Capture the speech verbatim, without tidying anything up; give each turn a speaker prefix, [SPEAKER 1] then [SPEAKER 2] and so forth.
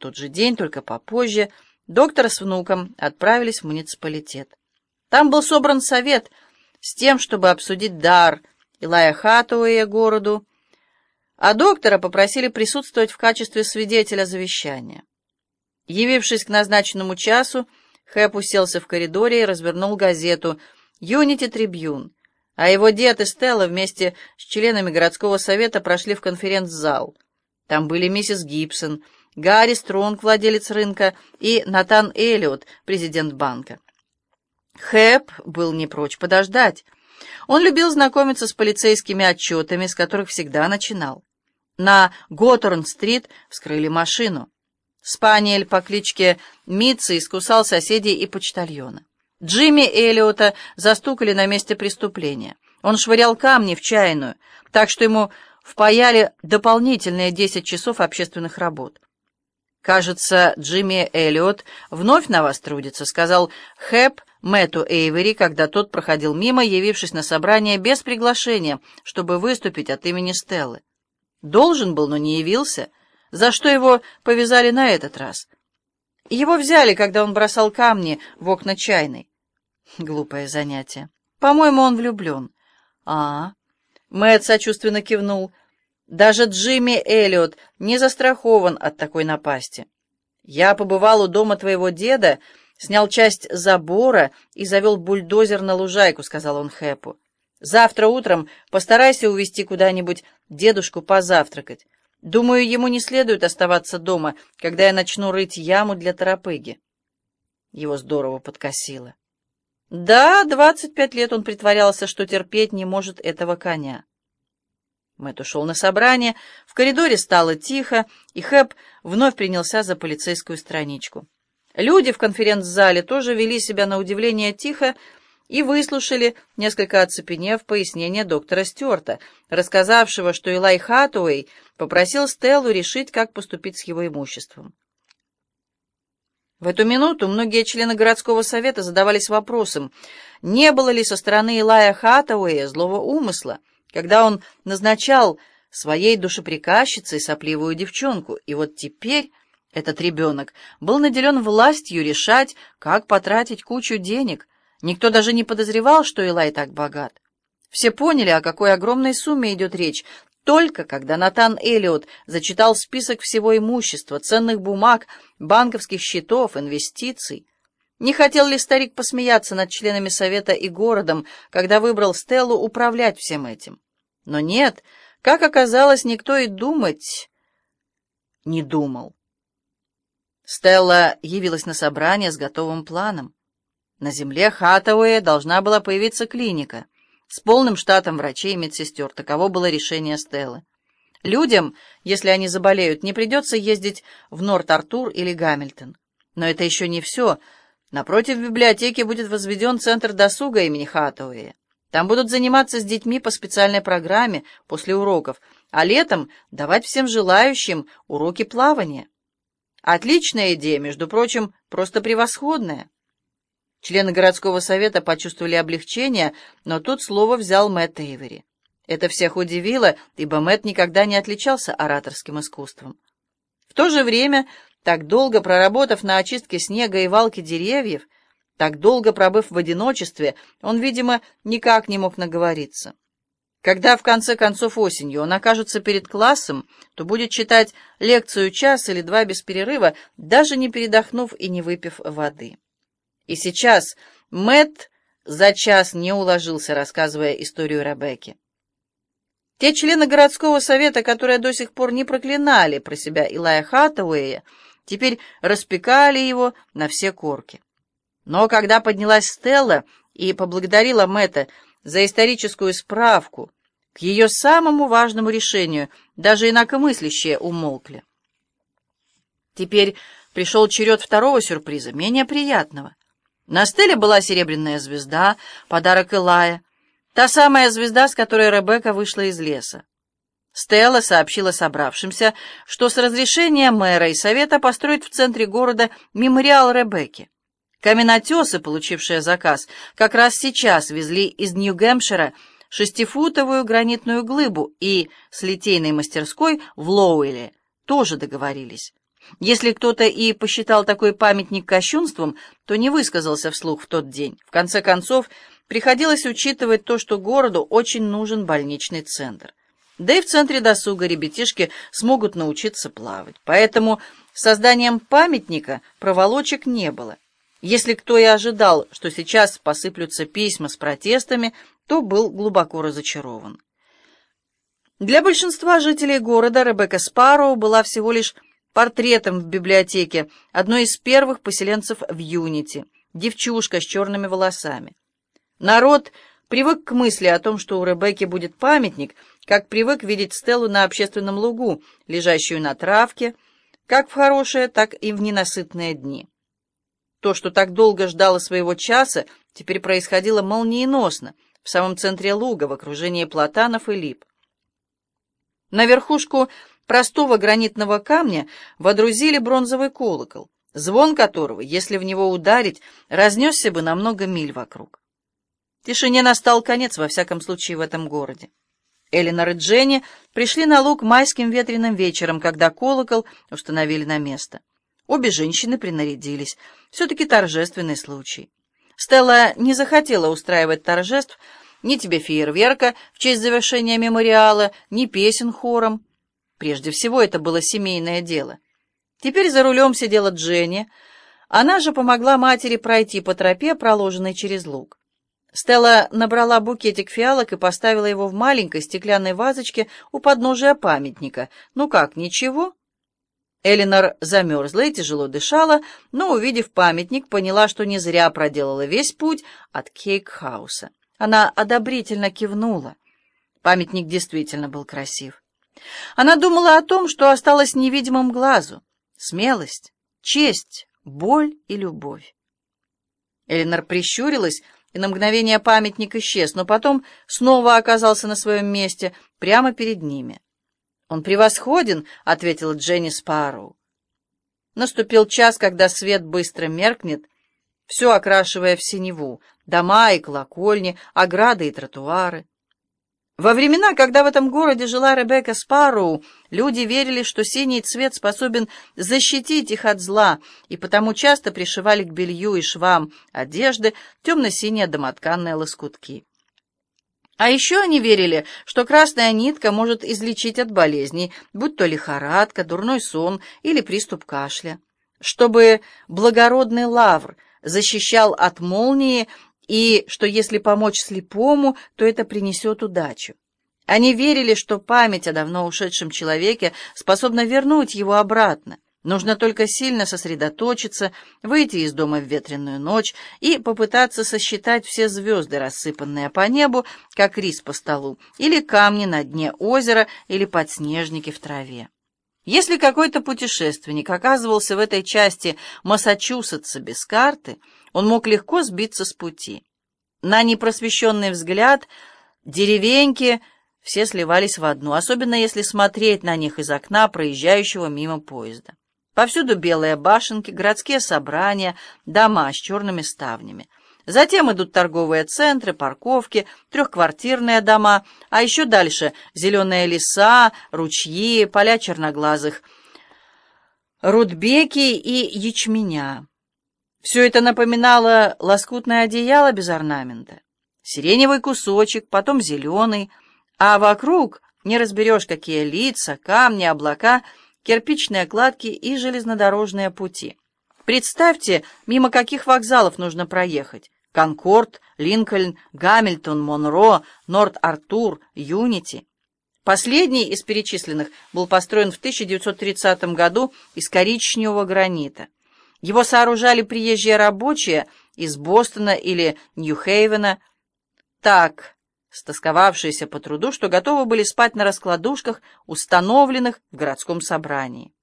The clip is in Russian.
[SPEAKER 1] тот же день, только попозже, доктор с внуком отправились в муниципалитет. Там был собран совет с тем, чтобы обсудить дар Илая Хатуэя городу, а доктора попросили присутствовать в качестве свидетеля завещания. Явившись к назначенному часу, Хэп уселся в коридоре и развернул газету «Юнити Трибьюн», а его дед и Стелла вместе с членами городского совета прошли в конференц-зал. Там были миссис Гибсон, Гарри Стронг, владелец рынка, и Натан Эллиот, президент банка. Хэп был не прочь подождать. Он любил знакомиться с полицейскими отчетами, с которых всегда начинал. На Готорн-стрит вскрыли машину. Спаниель по кличке Митца искусал соседей и почтальона. Джимми Эллиота застукали на месте преступления. Он швырял камни в чайную, так что ему впаяли дополнительные десять часов общественных работ. «Кажется, Джимми Эллиот вновь на вас трудится», — сказал Хэп Мэтту Эйвери, когда тот проходил мимо, явившись на собрание без приглашения, чтобы выступить от имени Стеллы. Должен был, но не явился. За что его повязали на этот раз? Его взяли, когда он бросал камни в окна чайной. Глупое занятие. По-моему, он влюблен. А, Мэтт сочувственно кивнул. Даже Джимми Эллиот не застрахован от такой напасти. Я побывал у дома твоего деда, снял часть забора и завел бульдозер на лужайку, сказал он Хэпу. Завтра утром постарайся увезти куда-нибудь дедушку позавтракать. Думаю, ему не следует оставаться дома, когда я начну рыть яму для торопыги. Его здорово подкосило. Да, двадцать пять лет он притворялся, что терпеть не может этого коня. Мэтт ушел на собрание, в коридоре стало тихо, и Хэп вновь принялся за полицейскую страничку. Люди в конференц-зале тоже вели себя на удивление тихо и выслушали, несколько оцепенев, пояснение доктора Стюарта, рассказавшего, что Илай Хатуэй попросил Стеллу решить, как поступить с его имуществом. В эту минуту многие члены городского совета задавались вопросом, не было ли со стороны Илая Хатуэя злого умысла, когда он назначал своей душеприказчицей сопливую девчонку, и вот теперь этот ребенок был наделен властью решать, как потратить кучу денег. Никто даже не подозревал, что Илай так богат. Все поняли, о какой огромной сумме идет речь, только когда Натан Эллиот зачитал список всего имущества, ценных бумаг, банковских счетов, инвестиций. Не хотел ли старик посмеяться над членами совета и городом, когда выбрал Стеллу управлять всем этим? Но нет, как оказалось, никто и думать не думал. Стелла явилась на собрание с готовым планом. На земле Хатуэя должна была появиться клиника с полным штатом врачей и медсестер. Таково было решение Стеллы. Людям, если они заболеют, не придется ездить в Норт-Артур или Гамильтон. Но это еще не все. Напротив библиотеки будет возведен центр досуга имени Хатуэя. Там будут заниматься с детьми по специальной программе после уроков, а летом давать всем желающим уроки плавания. Отличная идея, между прочим, просто превосходная. Члены городского совета почувствовали облегчение, но тут слово взял Мэтт Эйвери. Это всех удивило, ибо Мэтт никогда не отличался ораторским искусством. В то же время, так долго проработав на очистке снега и валке деревьев, так долго пробыв в одиночестве, он, видимо, никак не мог наговориться. Когда в конце концов осенью он окажется перед классом, то будет читать лекцию час или два без перерыва, даже не передохнув и не выпив воды. И сейчас Мэтт за час не уложился, рассказывая историю Ребекки. Те члены городского совета, которые до сих пор не проклинали про себя Илая Хатуэя, теперь распекали его на все корки. Но когда поднялась Стелла и поблагодарила Мэтта за историческую справку, к ее самому важному решению даже инакомыслящие умолкли. Теперь пришел черед второго сюрприза, менее приятного. На Стелле была серебряная звезда, подарок Илая, та самая звезда, с которой Ребекка вышла из леса. Стелла сообщила собравшимся, что с разрешения мэра и совета построит в центре города мемориал Ребекке. Каменотесы, получившие заказ, как раз сейчас везли из Нью-Гэмпшира шестифутовую гранитную глыбу и с литейной мастерской в Лоуэле тоже договорились. Если кто-то и посчитал такой памятник кощунством, то не высказался вслух в тот день. В конце концов, приходилось учитывать то, что городу очень нужен больничный центр. Да и в центре досуга ребятишки смогут научиться плавать. Поэтому с созданием памятника проволочек не было. Если кто и ожидал, что сейчас посыплются письма с протестами, то был глубоко разочарован. Для большинства жителей города Ребекка Спарроу была всего лишь портретом в библиотеке одной из первых поселенцев в Юнити, девчушка с черными волосами. Народ привык к мысли о том, что у Ребекки будет памятник, как привык видеть Стеллу на общественном лугу, лежащую на травке, как в хорошие, так и в ненасытные дни. То, что так долго ждало своего часа, теперь происходило молниеносно, в самом центре луга, в окружении платанов и лип. На верхушку простого гранитного камня водрузили бронзовый колокол, звон которого, если в него ударить, разнесся бы на много миль вокруг. Тишине настал конец, во всяком случае, в этом городе. Элинор и Дженни пришли на луг майским ветреным вечером, когда колокол установили на место. Обе женщины принарядились. Все-таки торжественный случай. Стелла не захотела устраивать торжеств, ни тебе фейерверка в честь завершения мемориала, ни песен хором. Прежде всего, это было семейное дело. Теперь за рулем сидела Дженни. Она же помогла матери пройти по тропе, проложенной через луг. Стелла набрала букетик фиалок и поставила его в маленькой стеклянной вазочке у подножия памятника. Ну как, ничего? Элинор замерзла и тяжело дышала, но, увидев памятник, поняла, что не зря проделала весь путь от Кейк-хауса. Она одобрительно кивнула. Памятник действительно был красив. Она думала о том, что осталось невидимым глазу. Смелость, честь, боль и любовь. Элинор прищурилась, и на мгновение памятник исчез, но потом снова оказался на своем месте, прямо перед ними. «Он превосходен», — ответила Дженни Спарроу. Наступил час, когда свет быстро меркнет, все окрашивая в синеву, дома и колокольни, ограды и тротуары. Во времена, когда в этом городе жила Ребекка Спарроу, люди верили, что синий цвет способен защитить их от зла, и потому часто пришивали к белью и швам одежды темно-синие домотканные лоскутки. А еще они верили, что красная нитка может излечить от болезней, будь то лихорадка, дурной сон или приступ кашля, чтобы благородный лавр защищал от молнии, и что если помочь слепому, то это принесет удачу. Они верили, что память о давно ушедшем человеке способна вернуть его обратно. Нужно только сильно сосредоточиться, выйти из дома в ветреную ночь и попытаться сосчитать все звезды, рассыпанные по небу, как рис по столу, или камни на дне озера, или подснежники в траве. Если какой-то путешественник оказывался в этой части Массачусетса без карты, он мог легко сбиться с пути. На непросвещенный взгляд деревеньки все сливались в одну, особенно если смотреть на них из окна проезжающего мимо поезда. Повсюду белые башенки, городские собрания, дома с черными ставнями. Затем идут торговые центры, парковки, трехквартирные дома, а еще дальше зеленые леса, ручьи, поля черноглазых рудбеки и ячменя. Все это напоминало лоскутное одеяло без орнамента. Сиреневый кусочек, потом зеленый, а вокруг не разберешь, какие лица, камни, облака, кирпичные кладки и железнодорожные пути. Представьте, мимо каких вокзалов нужно проехать. Конкорд, Линкольн, Гамильтон, Монро, Норт-Артур, Юнити. Последний из перечисленных был построен в тысяча девятьсот тридцатом году из коричневого гранита. Его сооружали приезжие рабочие из Бостона или Нью-Хейвена, так стосковавшиеся по труду, что готовы были спать на раскладушках, установленных в городском собрании.